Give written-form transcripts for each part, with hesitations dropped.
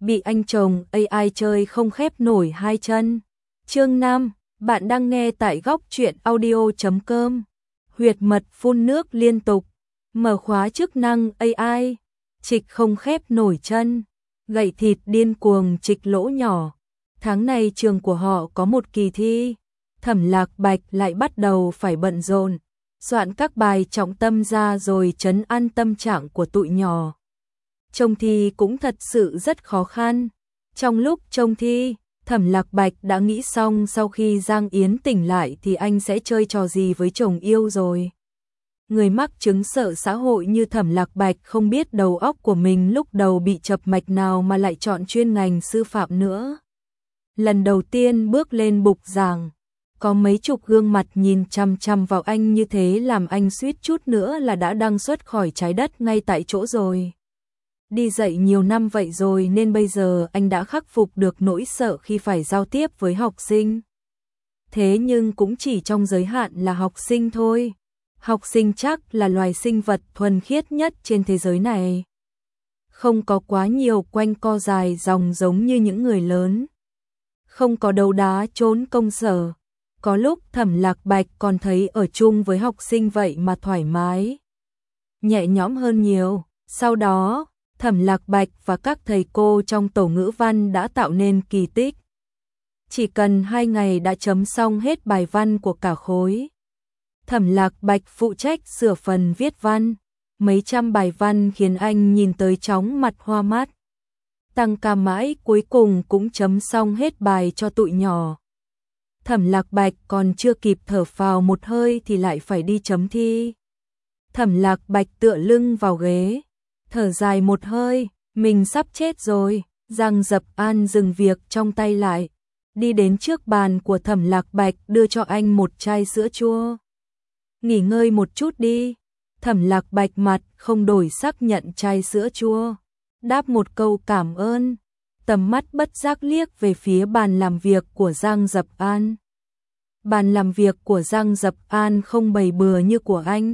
bị anh chồng AI chơi không khép nổi hai chân. Chương 5, bạn đang nghe tại góc truyện audio.com. Huyệt mật phun nước liên tục, mở khóa chức năng AI, trịch không khép nổi chân, gậy thịt điên cuồng trịch lỗ nhỏ. Tháng này trường của họ có một kỳ thi, Thẩm Lạc Bạch lại bắt đầu phải bận rộn, soạn các bài trọng tâm ra rồi trấn an tâm trạng của tụi nhỏ. Trông thi cũng thật sự rất khó khăn. Trong lúc trông thi, Thẩm Lạc Bạch đã nghĩ xong sau khi Giang Yến tỉnh lại thì anh sẽ chơi trò gì với chồng yêu rồi. Người mắc chứng sợ xã hội như Thẩm Lạc Bạch không biết đầu óc của mình lúc đầu bị chập mạch nào mà lại chọn chuyên ngành sư phạm nữa. Lần đầu tiên bước lên bục giảng, có mấy chục gương mặt nhìn chằm chằm vào anh như thế làm anh suýt chút nữa là đã đăng xuất khỏi trái đất ngay tại chỗ rồi. Đi dạy nhiều năm vậy rồi nên bây giờ anh đã khắc phục được nỗi sợ khi phải giao tiếp với học sinh. Thế nhưng cũng chỉ trong giới hạn là học sinh thôi. Học sinh chắc là loài sinh vật thuần khiết nhất trên thế giới này. Không có quá nhiều quanh co dài dòng giống như những người lớn. Không có đấu đá trốn công sở. Có lúc Thẩm Lạc Bạch còn thấy ở chung với học sinh vậy mà thoải mái, nhẹ nhõm hơn nhiều. Sau đó, Thẩm Lạc Bạch và các thầy cô trong tổ ngữ văn đã tạo nên kỳ tích. Chỉ cần 2 ngày đã chấm xong hết bài văn của cả khối. Thẩm Lạc Bạch phụ trách sửa phần viết văn. Mấy trăm bài văn khiến anh nhìn tới chóng mặt hoa mắt. Tăng ca mãi cuối cùng cũng chấm xong hết bài cho tụi nhỏ. Thẩm Lạc Bạch còn chưa kịp thở phào một hơi thì lại phải đi chấm thi. Thẩm Lạc Bạch tựa lưng vào ghế, thở dài một hơi, mình sắp chết rồi. Giang Dập An dừng việc trong tay lại, đi đến trước bàn của Thẩm Lạc Bạch đưa cho anh một chai sữa chua. Nghỉ ngơi một chút đi. Thẩm Lạc Bạch mặt không đổi sắc nhận chai sữa chua, đáp một câu cảm ơn, tầm mắt bất giác liếc về phía bàn làm việc của Giang Dập An. Bàn làm việc của Giang Dập An không bày bừa như của anh,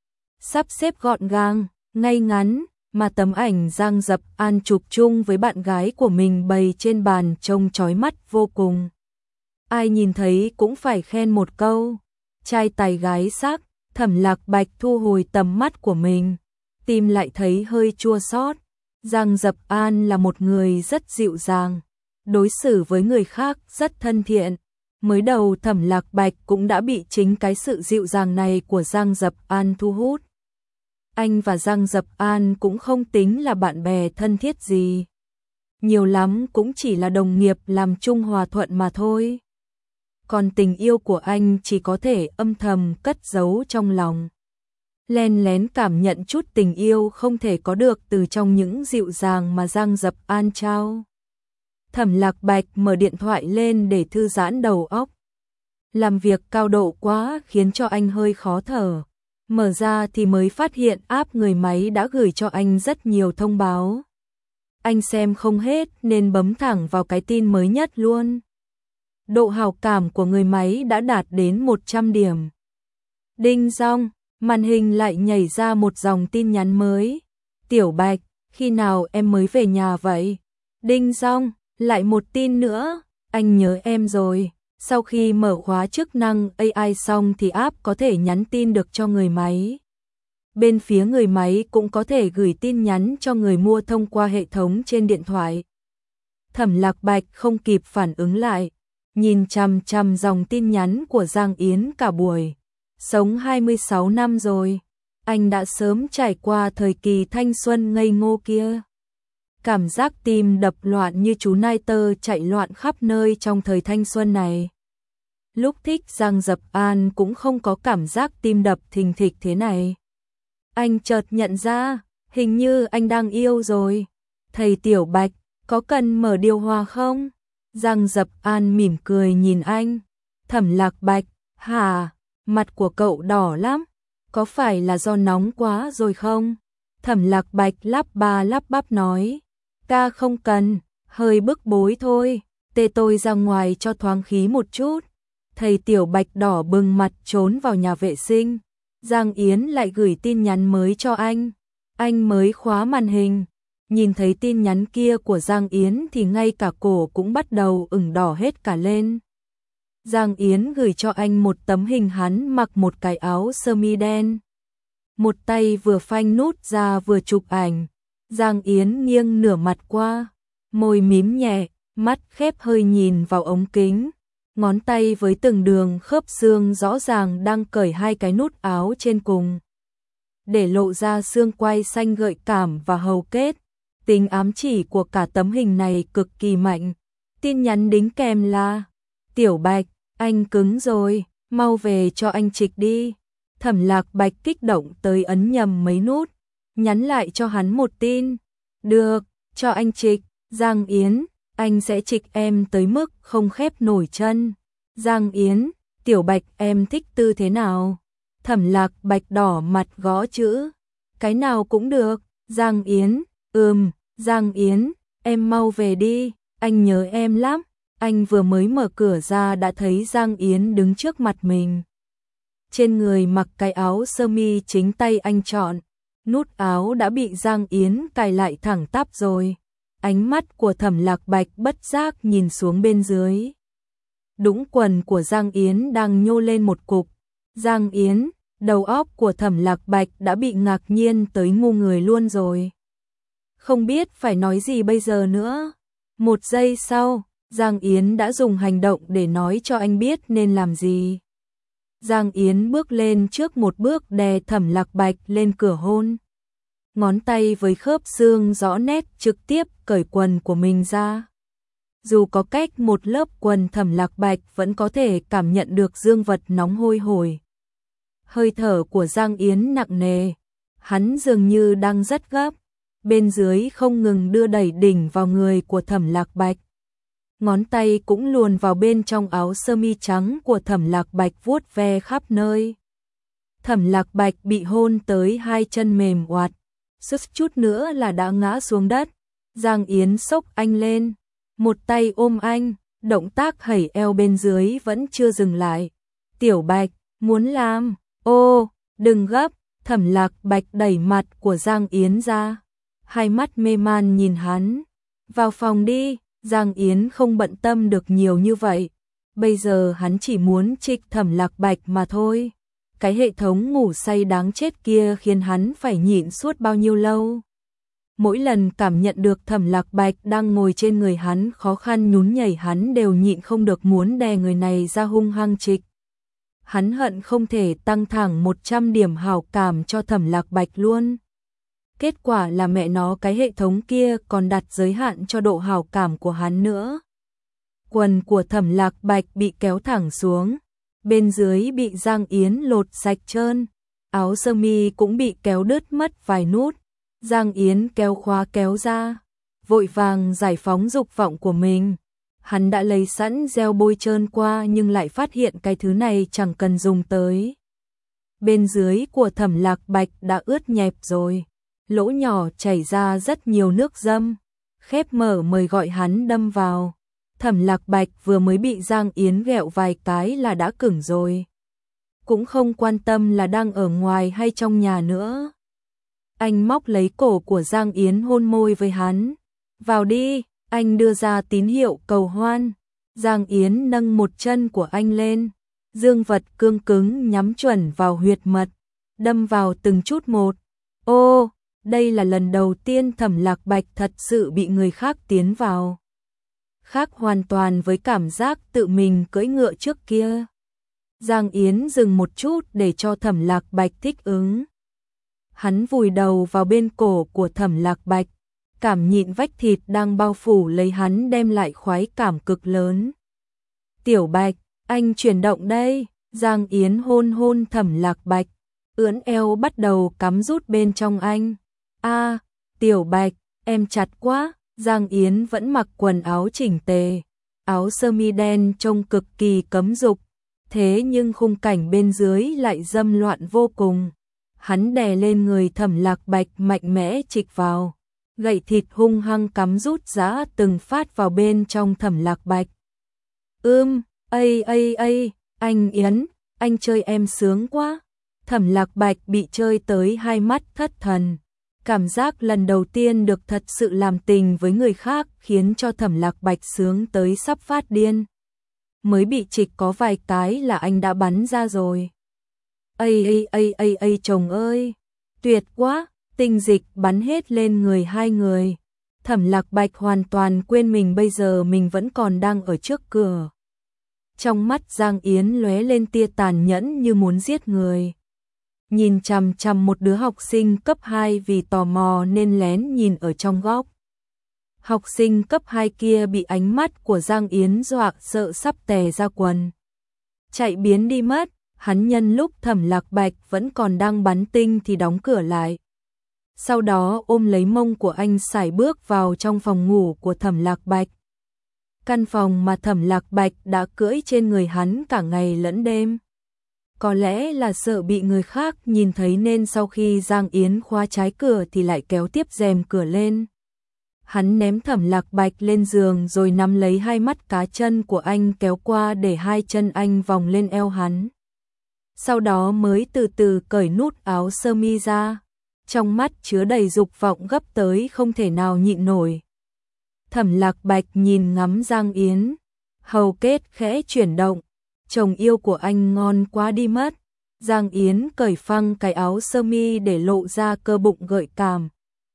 sắp xếp gọn gàng, ngay ngắn, mà tấm ảnh Giang Dập An chụp chung với bạn gái của mình bày trên bàn trông chói mắt vô cùng. Ai nhìn thấy cũng phải khen một câu, trai tài gái sắc. Thẩm Lạc Bạch thu hồi tầm mắt của mình, tim lại thấy hơi chua xót. Giang Dập An là một người rất dịu dàng, đối xử với người khác rất thân thiện. Mới đầu Thẩm Lạc Bạch cũng đã bị chính cái sự dịu dàng này của Giang Dập An thu hút. Anh và Giang Dập An cũng không tính là bạn bè thân thiết gì, nhiều lắm cũng chỉ là đồng nghiệp làm chung hòa thuận mà thôi. Còn tình yêu của anh chỉ có thể âm thầm cất giấu trong lòng, len lén cảm nhận chút tình yêu không thể có được từ trong những dịu dàng mà Giang Dập An trao. Thẩm Lạc Bạch mở điện thoại lên để thư giãn đầu óc. Làm việc cao độ quá khiến cho anh hơi khó thở. Mở ra thì mới phát hiện app người máy đã gửi cho anh rất nhiều thông báo. Anh xem không hết nên bấm thẳng vào cái tin mới nhất luôn. Độ hảo cảm của người máy đã đạt đến 100 điểm. Đinh dong, màn hình lại nhảy ra một dòng tin nhắn mới. Tiểu Bạch, khi nào em mới về nhà vậy? Đinh dong, lại một tin nữa, anh nhớ em rồi. Sau khi mở khóa chức năng AI xong thì app có thể nhắn tin được cho người máy. Bên phía người máy cũng có thể gửi tin nhắn cho người mua thông qua hệ thống trên điện thoại. Thẩm Lạc Bạch không kịp phản ứng lại, nhìn chằm chằm dòng tin nhắn của Giang Yến cả buổi. Sống 26 năm rồi, anh đã sớm trải qua thời kỳ thanh xuân ngây ngô kia. Cảm giác tim đập loạn như chú nai tơ chạy loạn khắp nơi trong thời thanh xuân này. Lúc thích Giang Dập An cũng không có cảm giác tim đập thình thịch thế này. Anh chợt nhận ra, hình như anh đang yêu rồi. Thầy Tiểu Bạch, có cần mở điều hòa không? Giang Dập An mỉm cười nhìn anh. Thẩm Lạc Bạch, hả? Mặt của cậu đỏ lắm. Có phải là do nóng quá rồi không? Thẩm Lạc Bạch lắp ba lắp bắp nói. Ta không cần, hơi bức bối thôi. Tê tôi ra ngoài cho thoáng khí một chút. Thầy Tiểu Bạch đỏ bừng mặt trốn vào nhà vệ sinh. Giang Yến lại gửi tin nhắn mới cho anh. Anh mới khóa màn hình, Nhìn thấy tin nhắn kia của Giang Yến thì ngay cả cổ cũng bắt đầu ửng đỏ hết cả lên. Giang Yến gửi cho anh một tấm hình hắn mặc một cái áo sơ mi đen. Một tay vừa phanh nút ra vừa chụp ảnh. Giang Yến nghiêng nửa mặt qua, môi mím nhẹ, mắt khép hơi nhìn vào ống kính. Ngón tay với từng đường khớp xương rõ ràng đang cởi hai cái nút áo trên cùng, để lộ ra xương quai xanh gợi cảm và hầu kết. Tính ám chỉ của cả tấm hình này cực kỳ mạnh. Tin nhắn đính kèm là: Tiểu Bạch, anh cứng rồi, mau về cho anh trịch đi. Thẩm Lạc Bạch kích động tới ấn nhầm mấy nút, nhắn lại cho hắn một tin: Được, cho anh trịch. Giang Yến, anh sẽ trịch em tới mức không khép nổi chân. Giang Yến, Tiểu Bạch em thích tư thế nào? Thẩm Lạc Bạch đỏ mặt gõ chữ: Cái nào cũng được. Giang Yến, Giang Yến, em mau về đi, anh nhớ em lắm. Anh vừa mới mở cửa ra đã thấy Giang Yến đứng trước mặt mình. Trên người mặc cái áo sơ mi chính tay anh chọn, nút áo đã bị Giang Yến cài lại thẳng tắp rồi. Ánh mắt của Thẩm Lạc Bạch bất giác nhìn xuống bên dưới. Đũng quần của Giang Yến đang nhô lên một cục. Giang Yến, đầu óc của Thẩm Lạc Bạch đã bị ngạc nhiên tới ngu người luôn rồi. Không biết phải nói gì bây giờ nữa. Một giây sau, Giang Yến đã dùng hành động để nói cho anh biết nên làm gì. Giang Yến bước lên trước một bước đè Thẩm Lạc Bạch lên cửa hôn. Ngón tay với khớp xương rõ nét trực tiếp cởi quần của mình ra. Dù có cách một lớp quần, Thẩm Lạc Bạch vẫn có thể cảm nhận được dương vật nóng hôi hổi. Hơi thở của Giang Yến nặng nề, hắn dường như đang rất gấp. Bên dưới không ngừng đưa đẩy đỉnh vào người của Thẩm Lạc Bạch. Ngón tay cũng luồn vào bên trong áo sơ mi trắng của Thẩm Lạc Bạch vuốt ve khắp nơi. Thẩm Lạc Bạch bị hôn tới hai chân mềm oạt, suýt chút nữa là đã ngã xuống đất. Giang Yến xốc anh lên, một tay ôm anh, động tác hẩy eo bên dưới vẫn chưa dừng lại. Tiểu Bạch, muốn làm? Ô, đừng gấp. Thẩm Lạc Bạch đẩy mặt của Giang Yến ra, hai mắt mê man nhìn hắn. Vào phòng đi. Giang Yến không bận tâm được nhiều như vậy. Bây giờ hắn chỉ muốn trịch Thẩm Lạc Bạch mà thôi. Cái hệ thống ngủ say đáng chết kia khiến hắn phải nhịn suốt bao nhiêu lâu. Mỗi lần cảm nhận được Thẩm Lạc Bạch đang ngồi trên người hắn khó khăn nhún nhảy, hắn đều nhịn không được muốn đè người này ra hung hăng trịch. Hắn hận không thể tăng thẳng 100 điểm hảo cảm cho Thẩm Lạc Bạch luôn. Kết quả là mẹ nó cái hệ thống kia còn đặt giới hạn cho độ hảo cảm của hắn nữa. Quần của Thẩm Lạc Bạch bị kéo thẳng xuống, bên dưới bị Giang Yến lột sạch trơn, áo sơ mi cũng bị kéo đứt mất vài nút. Giang Yến kéo khóa kéo ra, vội vàng giải phóng dục vọng của mình. Hắn đã lấy sẵn gel bôi trơn qua nhưng lại phát hiện cái thứ này chẳng cần dùng tới. Bên dưới của Thẩm Lạc Bạch đã ướt nhẹp rồi, lỗ nhỏ chảy ra rất nhiều nước dâm. Khép mở mời gọi hắn đâm vào. Thẩm Lạc Bạch vừa mới bị Giang Yến ghẹo vài cái là đã cứng rồi, cũng không quan tâm là đang ở ngoài hay trong nhà nữa. Anh móc lấy cổ của Giang Yến hôn môi với hắn. Vào đi. Anh đưa ra tín hiệu cầu hoan. Giang Yến nâng một chân của anh lên, dương vật cương cứng nhắm chuẩn vào huyệt mật, đâm vào từng chút một. Ô, đây là lần đầu tiên Thẩm Lạc Bạch thật sự bị người khác tiến vào. Khác hoàn toàn với cảm giác tự mình cưỡi ngựa trước kia. Giang Yến dừng một chút để cho Thẩm Lạc Bạch thích ứng. Hắn vùi đầu vào bên cổ của Thẩm Lạc Bạch, cảm nhịn vách thịt đang bao phủ lấy hắn đem lại khoái cảm cực lớn. Tiểu Bạch, anh chuyển động đây. Giang Yến hôn hôn Thẩm Lạc Bạch, ưỡn eo bắt đầu cắm rút bên trong anh. A, Tiểu Bạch, em chặt quá. Giang Yến vẫn mặc quần áo chỉnh tề, áo sơ mi đen trông cực kỳ cấm dục, thế nhưng khung cảnh bên dưới lại dâm loạn vô cùng. Hắn đè lên người Thẩm Lạc Bạch mạnh mẽ trịch vào, gậy thịt hung hăng cắm rút giã từng phát vào bên trong Thẩm Lạc Bạch. Anh Yến, anh chơi em sướng quá. Thẩm Lạc Bạch bị chơi tới hai mắt thất thần. Cảm giác lần đầu tiên được thật sự làm tình với người khác khiến cho Thẩm Lạc Bạch sướng tới sắp phát điên. Mới bị trịch có vài cái là anh đã bắn ra rồi. Chồng ơi, tuyệt quá, tinh dịch bắn hết lên người hai người. Thẩm Lạc Bạch hoàn toàn quên mình bây giờ mình vẫn còn đang ở trước cửa. Trong mắt Giang Yến lóe lên tia tàn nhẫn như muốn giết người. Nhìn chằm chằm một đứa học sinh cấp 2 vì tò mò nên lén nhìn ở trong góc. Học sinh cấp 2 kia bị ánh mắt của Giang Yến dọa sợ sắp tè ra quần. Chạy biến đi mất, hắn nhân lúc Thẩm Lạc Bạch vẫn còn đang bắn tinh thì đóng cửa lại. Sau đó ôm lấy mông của anh sải bước vào trong phòng ngủ của Thẩm Lạc Bạch. Căn phòng mà Thẩm Lạc Bạch đã cưỡi trên người hắn cả ngày lẫn đêm. Có lẽ là sợ bị người khác nhìn thấy nên sau khi Giang Yến khóa trái cửa thì lại kéo tiếp rèm cửa lên. Hắn ném Thẩm Lạc Bạch lên giường rồi nắm lấy hai mắt cá chân của anh kéo qua để hai chân anh vòng lên eo hắn. Sau đó mới từ từ cởi nút áo sơ mi ra. Trong mắt chứa đầy dục vọng gấp tới không thể nào nhịn nổi. Thẩm Lạc Bạch nhìn ngắm Giang Yến, hầu kết khẽ chuyển động, chồng yêu của anh ngon quá đi mất. Giang Yến cởi phăng cái áo sơ mi để lộ ra cơ bụng gợi cảm.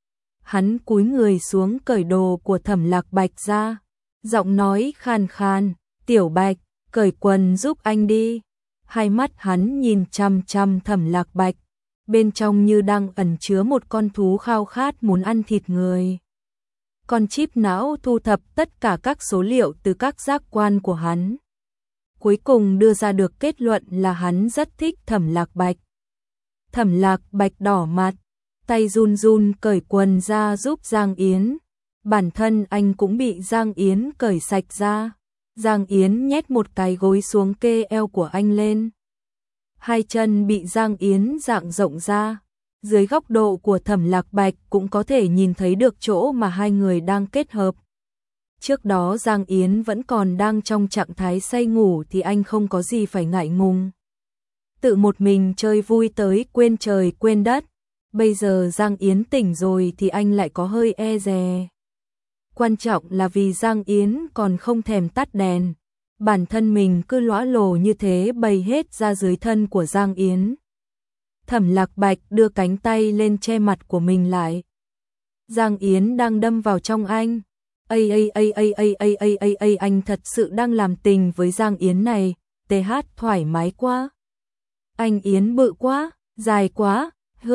Hắn cúi người xuống cởi đồ của Thẩm Lạc Bạch ra, giọng nói khàn khàn, "Tiểu Bạch, cởi quần giúp anh đi." Hai mắt hắn nhìn chằm chằm Thẩm Lạc Bạch, bên trong như đang ẩn chứa một con thú khao khát muốn ăn thịt người. Con chip não thu thập tất cả các số liệu từ các giác quan của hắn. Cuối cùng đưa ra được kết luận là hắn rất thích Thẩm Lạc Bạch. Thẩm Lạc Bạch đỏ mặt, tay run run cởi quần ra giúp Giang Yến. Bản thân anh cũng bị Giang Yến cởi sạch ra. Giang Yến nhét một cái gối xuống kê eo của anh lên. Hai chân bị Giang Yến dạng rộng ra. Dưới góc độ của Thẩm Lạc Bạch cũng có thể nhìn thấy được chỗ mà hai người đang kết hợp. Trước đó Giang Yến vẫn còn đang trong trạng thái say ngủ thì anh không có gì phải ngại ngùng. Tự một mình chơi vui tới quên trời quên đất. Bây giờ Giang Yến tỉnh rồi thì anh lại có hơi e dè. Quan trọng là vì Giang Yến còn không thèm tắt đèn. Bản thân mình cứ lóa lồ như thế bày hết ra dưới thân của Giang Yến. Thẩm Lạc Bạch đưa cánh tay lên che mặt của mình lại. Giang Yến đang đâm vào trong anh. Anh thật sự đang làm tình với Giang Yến này, TH thoải mái quá. Anh Yến bự quá, dài quá,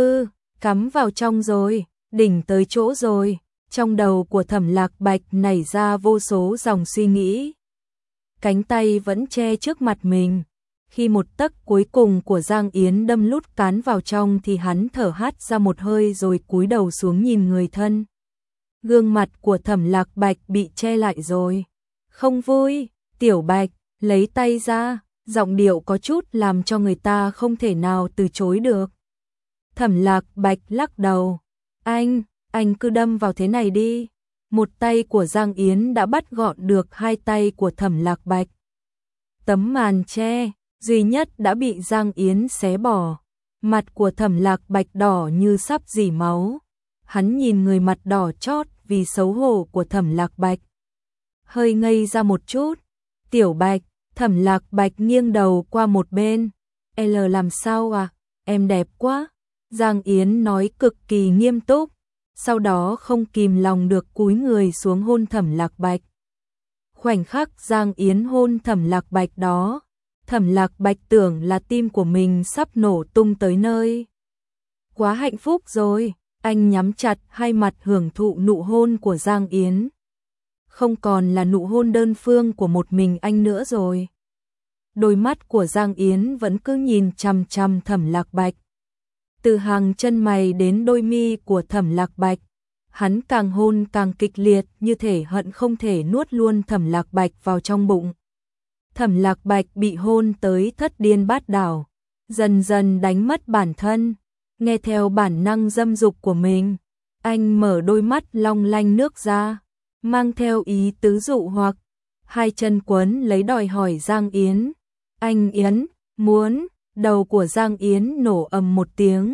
cắm vào trong rồi, đỉnh tới chỗ rồi. Trong đầu của Thẩm Lạc Bạch nảy ra vô số dòng suy nghĩ. Cánh tay vẫn che trước mặt mình. Khi một tấc cuối cùng của Giang Yến đâm lút cán vào trong thì hắn thở hắt ra một hơi rồi cúi đầu xuống nhìn người thân. Gương mặt của Thẩm Lạc Bạch bị che lại rồi. Không vui, Tiểu Bạch, lấy tay ra, giọng điệu có chút làm cho người ta không thể nào từ chối được. Thẩm Lạc Bạch lắc đầu. Anh cứ đâm vào thế này đi. Một tay của Giang Yến đã bắt gọn được hai tay của Thẩm Lạc Bạch. Tấm màn che duy nhất đã bị Giang Yến xé bỏ. Mặt của Thẩm Lạc Bạch đỏ như sắp rỉ máu. Hắn nhìn người mặt đỏ chót vì xấu hổ của Thẩm Lạc Bạch. Hơi ngây ra một chút. Tiểu Bạch, Thẩm Lạc Bạch nghiêng đầu qua một bên. L làm sao à? Em đẹp quá. Giang Yến nói cực kỳ nghiêm túc. Sau đó không kìm lòng được cúi người xuống hôn Thẩm Lạc Bạch. Khoảnh khắc Giang Yến hôn Thẩm Lạc Bạch đó, Thẩm Lạc Bạch tưởng là tim của mình sắp nổ tung tới nơi. Quá hạnh phúc rồi, anh nhắm chặt hai mặt hưởng thụ nụ hôn của Giang Yến. Không còn là nụ hôn đơn phương của một mình anh nữa rồi. Đôi mắt của Giang Yến vẫn cứ nhìn chằm chằm Thẩm Lạc Bạch. Từ hàng chân mày đến đôi mi của Thẩm Lạc Bạch, hắn càng hôn càng kịch liệt như thể hận không thể nuốt luôn Thẩm Lạc Bạch vào trong bụng. Thẩm Lạc Bạch bị hôn tới thất điên bát đảo, dần dần đánh mất bản thân, nghe theo bản năng dâm dục của mình. Anh mở đôi mắt long lanh nước ra, mang theo ý tứ dụ hoặc, hai chân quấn lấy đòi hỏi Giang Yến. Anh Yến, muốn, đầu của Giang Yến nổ ầm một tiếng,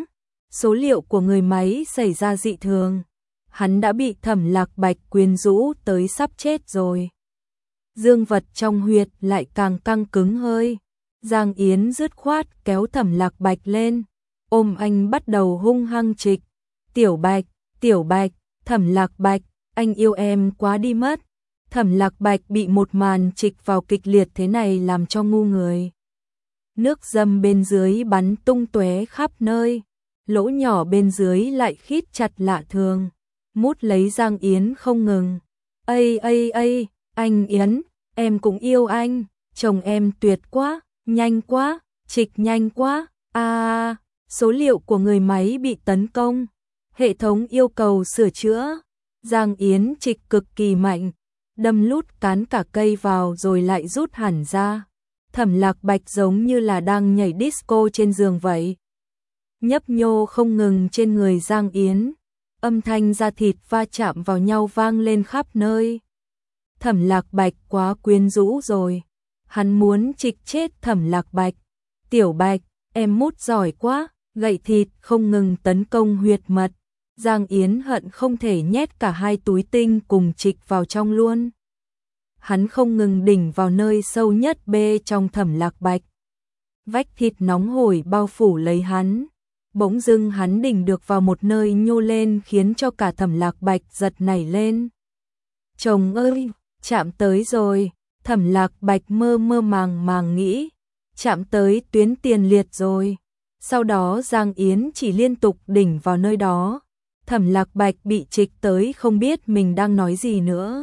số liệu của người máy xảy ra dị thường. Hắn đã bị Thẩm Lạc Bạch quyến rũ tới sắp chết rồi. Dương vật trong huyệt lại càng căng cứng hơi. Giang Yến dứt khoát kéo Thẩm Lạc Bạch lên, ôm anh bắt đầu hung hăng trịch. Tiểu Bạch, Thẩm Lạc Bạch, anh yêu em quá đi mất. Thẩm Lạc Bạch bị một màn trịch vào kịch liệt thế này làm cho ngu người. Nước dâm bên dưới bắn tung tóe khắp nơi, lỗ nhỏ bên dưới lại khít chặt lạ thường, mút lấy Giang Yến không ngừng. Ây, anh Yến, em cũng yêu anh, chồng em tuyệt quá, nhanh quá, trịch nhanh quá. Số liệu của người máy bị tấn công, hệ thống yêu cầu sửa chữa. Giang Yến trịch cực kỳ mạnh, đâm lút cán cả cây vào rồi lại rút hẳn ra. Thẩm Lạc Bạch giống như là đang nhảy disco trên giường vậy. Nhấp nhô không ngừng trên người Giang Yến, âm thanh da thịt va chạm vào nhau vang lên khắp nơi. Thẩm Lạc Bạch quá quyến rũ rồi, hắn muốn trịch chết Thẩm Lạc Bạch. Tiểu Bạch, em mút giỏi quá, gậy thịt không ngừng tấn công huyệt mật. Giang Yến hận không thể nhét cả hai túi tinh cùng trịch vào trong luôn. Hắn không ngừng đỉnh vào nơi sâu nhất bê trong Thẩm Lạc Bạch. Vách thịt nóng hổi bao phủ lấy hắn. Bỗng dưng hắn đỉnh được vào một nơi nhô lên khiến cho cả Thẩm Lạc Bạch giật nảy lên. Chồng ơi, chạm tới rồi. Thẩm Lạc Bạch mơ màng nghĩ, chạm tới tuyến tiền liệt rồi. Sau đó Giang Yến chỉ liên tục đỉnh vào nơi đó. Thẩm Lạc Bạch bị trịch tới không biết mình đang nói gì nữa.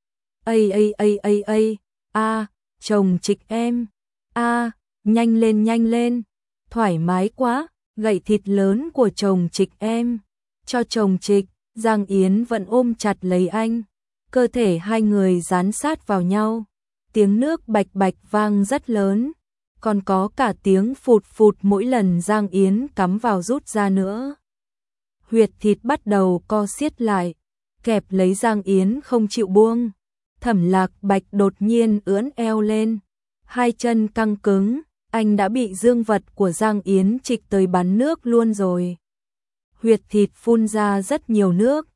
Chồng trịch em. Nhanh lên, thoải mái quá, gậy thịt lớn của chồng trịch em. Cho chồng trịch. Giang Yến vẫn ôm chặt lấy anh, cơ thể hai người dán sát vào nhau. Tiếng nước bạch bạch vang rất lớn, còn có cả tiếng phụt phụt mỗi lần Giang Yến cắm vào rút ra nữa. Huyệt thịt bắt đầu co siết lại, kẹp lấy Giang Yến không chịu buông. Thẩm Lạc Bạch đột nhiên ưỡn eo lên, hai chân căng cứng, anh đã bị dương vật của Giang Yến trịch tới bắn nước luôn rồi. Huyệt thịt phun ra rất nhiều nước.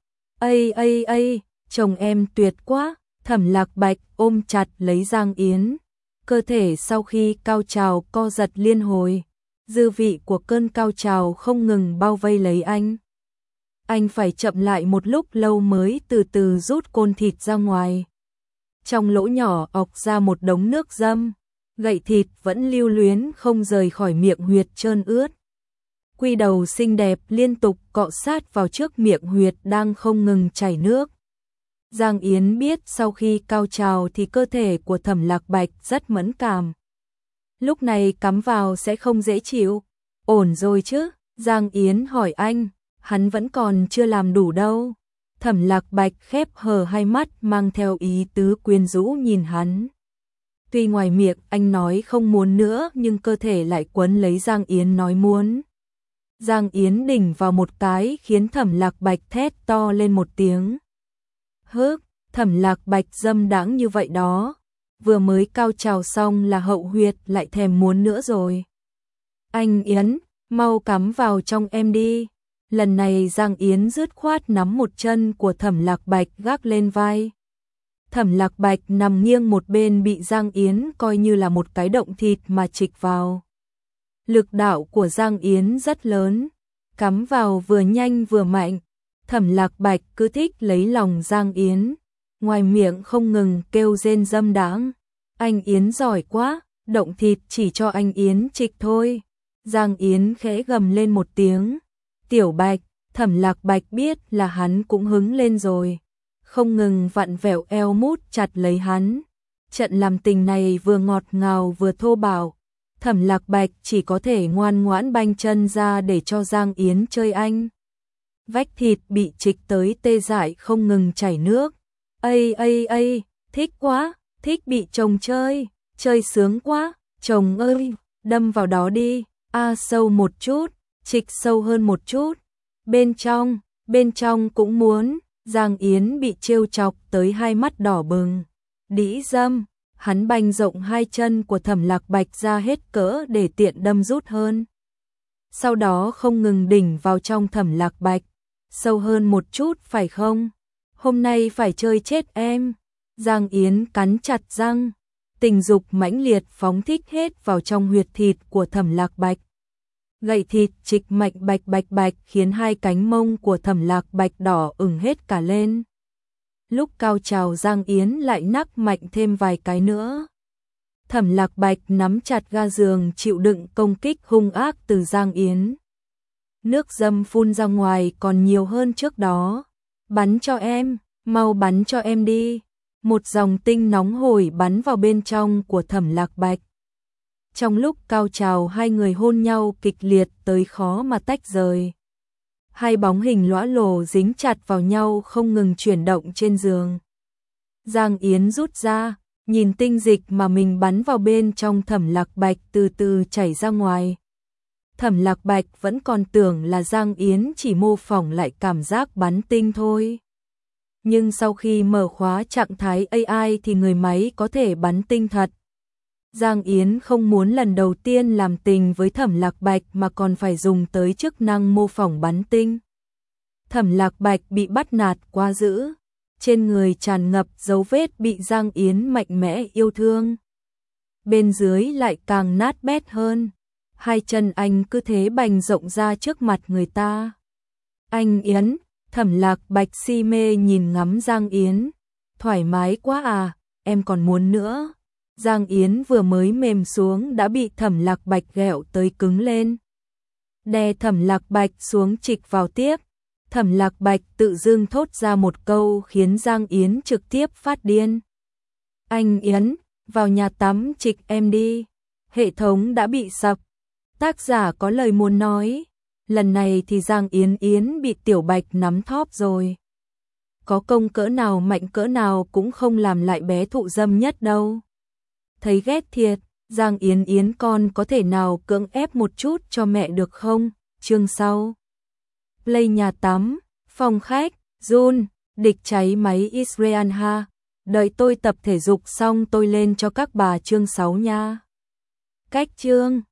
Chồng em tuyệt quá. Thẩm Lạc Bạch ôm chặt lấy Giang Yến, cơ thể sau khi cao trào co giật liên hồi, dư vị của cơn cao trào không ngừng bao vây lấy anh. Anh phải chậm lại một lúc lâu mới từ từ rút côn thịt ra ngoài. Trong lỗ nhỏ ọc ra một đống nước dâm, gậy thịt vẫn lưu luyến không rời khỏi miệng huyệt trơn ướt. Quy đầu xinh đẹp liên tục cọ sát vào trước miệng huyệt đang không ngừng chảy nước. Giang Yến biết sau khi cao trào thì cơ thể của Thẩm Lạc Bạch rất mẫn cảm. Lúc này cắm vào sẽ không dễ chịu. Ổn rồi chứ? Giang Yến hỏi anh, hắn vẫn còn chưa làm đủ đâu. Thẩm Lạc Bạch khép hờ hai mắt mang theo ý tứ quyến rũ nhìn hắn. Tuy ngoài miệng anh nói không muốn nữa nhưng cơ thể lại quấn lấy Giang Yến nói muốn. Giang Yến đỉnh vào một cái khiến Thẩm Lạc Bạch thét to lên một tiếng. Thẩm Lạc Bạch dâm đãng như vậy đó, vừa mới cao trào xong là hậu huyệt lại thèm muốn nữa rồi. Anh Yến, mau cắm vào trong em đi. Lần này Giang Yến dứt khoát nắm một chân của Thẩm Lạc Bạch gác lên vai. Thẩm Lạc Bạch nằm nghiêng một bên bị Giang Yến coi như là một cái động thịt mà trịch vào. Lực đạo của Giang Yến rất lớn, cắm vào vừa nhanh vừa mạnh. Thẩm Lạc Bạch cứ thích lấy lòng Giang Yến, ngoài miệng không ngừng kêu rên dâm đãng. Anh Yến giỏi quá, động thịt chỉ cho anh Yến trịch thôi. Giang Yến khẽ gầm lên một tiếng. Tiểu Bạch, Thẩm Lạc Bạch biết là hắn cũng hứng lên rồi, không ngừng vặn vẹo eo mút chặt lấy hắn. Trận làm tình này vừa ngọt ngào vừa thô bạo. Thẩm Lạc Bạch chỉ có thể ngoan ngoãn banh chân ra để cho Giang Yến chơi anh. Vách thịt bị trịch tới tê dại không ngừng chảy nước. Thích quá, thích bị chồng chơi sướng quá, chồng ơi, đâm vào đó đi, sâu một chút, trịch sâu hơn một chút, bên trong cũng muốn. Giang Yến bị trêu chọc tới hai mắt đỏ bừng. Đĩ dâm, hắn bành rộng hai chân của Thẩm Lạc Bạch ra hết cỡ để tiện đâm rút hơn. sau đó không ngừng đỉnh vào trong Thẩm Lạc Bạch. Sâu hơn một chút phải không? Hôm nay phải chơi chết em. Giang Yến cắn chặt răng, tình dục mãnh liệt phóng thích hết vào trong huyệt thịt của Thẩm Lạc Bạch. Gậy thịt trịch mạch bạch bạch bạch khiến hai cánh mông của Thẩm Lạc Bạch đỏ ửng hết cả lên. Lúc cao trào Giang Yến lại nắc mạnh thêm vài cái nữa. Thẩm Lạc Bạch nắm chặt ga giường chịu đựng công kích hung ác từ Giang Yến. Nước dâm phun ra ngoài còn nhiều hơn trước đó. Bắn cho em, mau bắn cho em đi. Một dòng tinh nóng hổi bắn vào bên trong của Thẩm Lạc Bạch. Trong lúc cao trào hai người hôn nhau kịch liệt tới khó mà tách rời. Hai bóng hình lõa lồ dính chặt vào nhau không ngừng chuyển động trên giường. Giang Yến rút ra, nhìn tinh dịch mà mình bắn vào bên trong Thẩm Lạc Bạch từ từ chảy ra ngoài. Thẩm Lạc Bạch vẫn còn tưởng là Giang Yến chỉ mô phỏng lại cảm giác bắn tinh thôi. Nhưng sau khi mở khóa trạng thái AI thì người máy có thể bắn tinh thật. Giang Yến không muốn lần đầu tiên làm tình với Thẩm Lạc Bạch mà còn phải dùng tới chức năng mô phỏng bắn tinh. Thẩm Lạc Bạch bị bắt nạt quá dữ, trên người tràn ngập dấu vết bị Giang Yến mạnh mẽ yêu thương. Bên dưới lại càng nát bét hơn, hai chân anh cứ thế bành rộng ra trước mặt người ta. Anh Yến, Thẩm Lạc Bạch si mê nhìn ngắm Giang Yến, thoải mái quá à, em còn muốn nữa. Giang Yến vừa mới mềm xuống đã bị Thẩm Lạc Bạch ghẹo tới cứng lên. Đè Thẩm Lạc Bạch xuống trịch vào tiếp. Thẩm Lạc Bạch tự dưng thốt ra một câu khiến Giang Yến trực tiếp phát điên. Anh Yến, vào nhà tắm trịch em đi. Hệ thống đã bị sập. Tác giả có lời muốn nói. Lần này thì Giang Yến bị Tiểu Bạch nắm thóp rồi. Có công cỡ nào mạnh cỡ nào cũng không làm lại bé thụ dâm nhất đâu. Thấy ghét thiệt, Giang Yến con có thể nào cưỡng ép một chút cho mẹ được không? Chương sau. Play nhà tắm, phòng khách, Jun, địch cháy máy Israel ha. Đợi tôi tập thể dục xong tôi lên cho các bà chương 6 nha. Cách chương